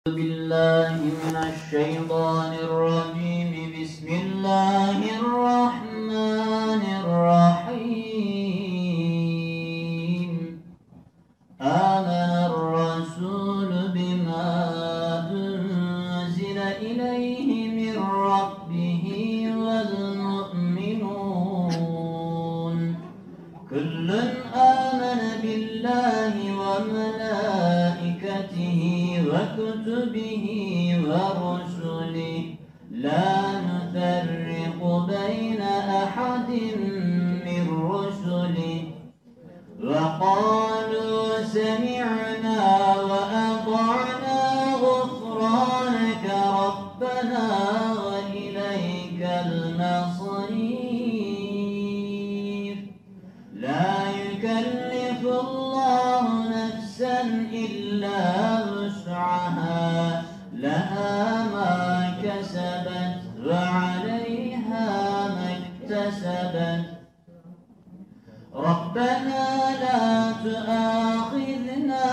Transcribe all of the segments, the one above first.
بالله من الشيطان الرجيم. بسم الله الرحمن الرحيم. آمن الرسول بما أنزل إليه من ربه والمؤمنون كل آمن بالله وملائكته وكتبه ورسله لا نفرق بين أحد من رسله وقالوا سمعنا وأطعنا غفرانك ربنا وإليك المصير. لا يكلف الله نفسا إلا وسعها لها ما كسبت وعليها ما اكتسبت. ربنا لا تؤاخذنا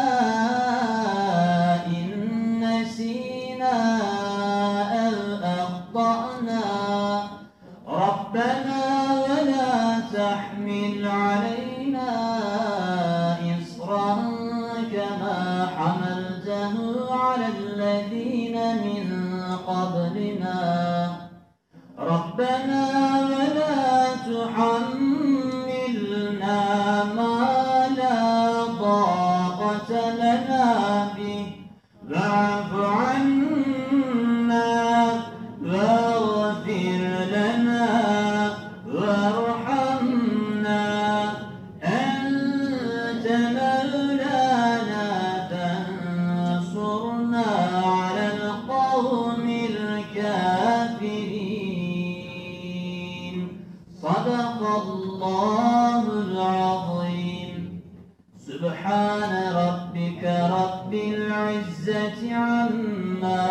إن نسينا أو أخطأنا ربنا ولا تحمل علينا إصرا كما حملته على الذين من قبلنا ربنا ولا تحملنا ما لا طاقة لنا به واعف عنا واغفر لنا وارحمنا أنت مولانا فانصرنا على القوم الكافرين. صدق الله العظيم. سبحان ربك رب العزة عما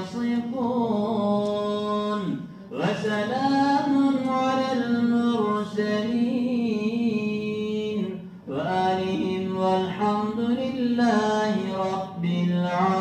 يصفون وسلام على المرسلين وآلهم والحمد لله رب العالمين.